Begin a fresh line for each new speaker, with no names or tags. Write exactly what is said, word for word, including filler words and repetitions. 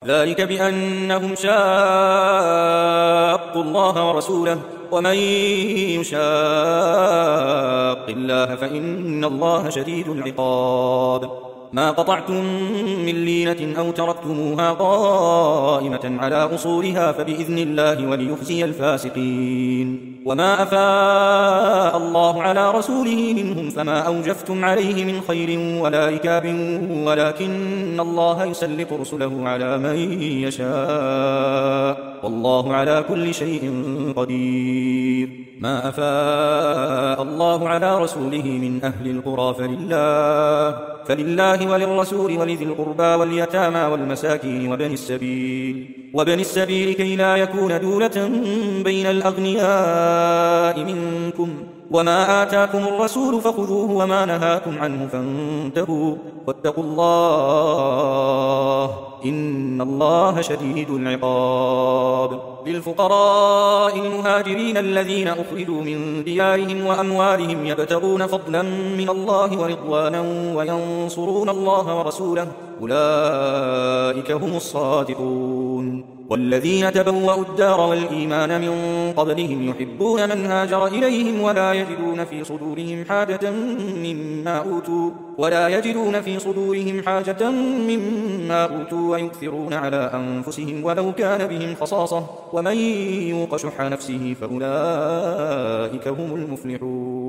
ذلك بأنهم شاقوا الله ورسوله، ومن يشاق الله فإن الله شديد العقاب. ما قطعتم من لينة أو تركتموها قائمة على أصولها فبإذن الله وليخزي الفاسقين. وما أفاء الله على رسوله منهم فما أوجفتم عليه من خير ولا ركاب، ولكن الله يسلط رسله على من يشاء، والله على كل شيء قدير. ما أفاء الله على رسوله من أهل القرى فلله, فلله وللرسول ولذي القربى واليتامى والمساكين وبن السبيل وبن السبيل كي لا يكون دولة بين الأغنياء منكم. وما آتاكم الرسول فخذوه وما نهاكم عنه فانتهوا، واتقوا الله إن الله شديد العقاب. للفقراء المهاجرين الذين أخرجوا من ديارهم وأموالهم يبتغون فضلا من الله ورضوانا وينصرون الله ورسوله أولئك هم الصادقون. والذين تبوأوا الدار والإيمان من قبلهم يحبون من هاجر إليهم ولا يجدون في صدورهم حاجة مما أوتوا ولا يجدون في صدورهم حاجة مما أوتوا ويؤثرون على أنفسهم ولو كان بهم خصاصة، ومن يوق شح نفسه فأولئك هم المفلحون.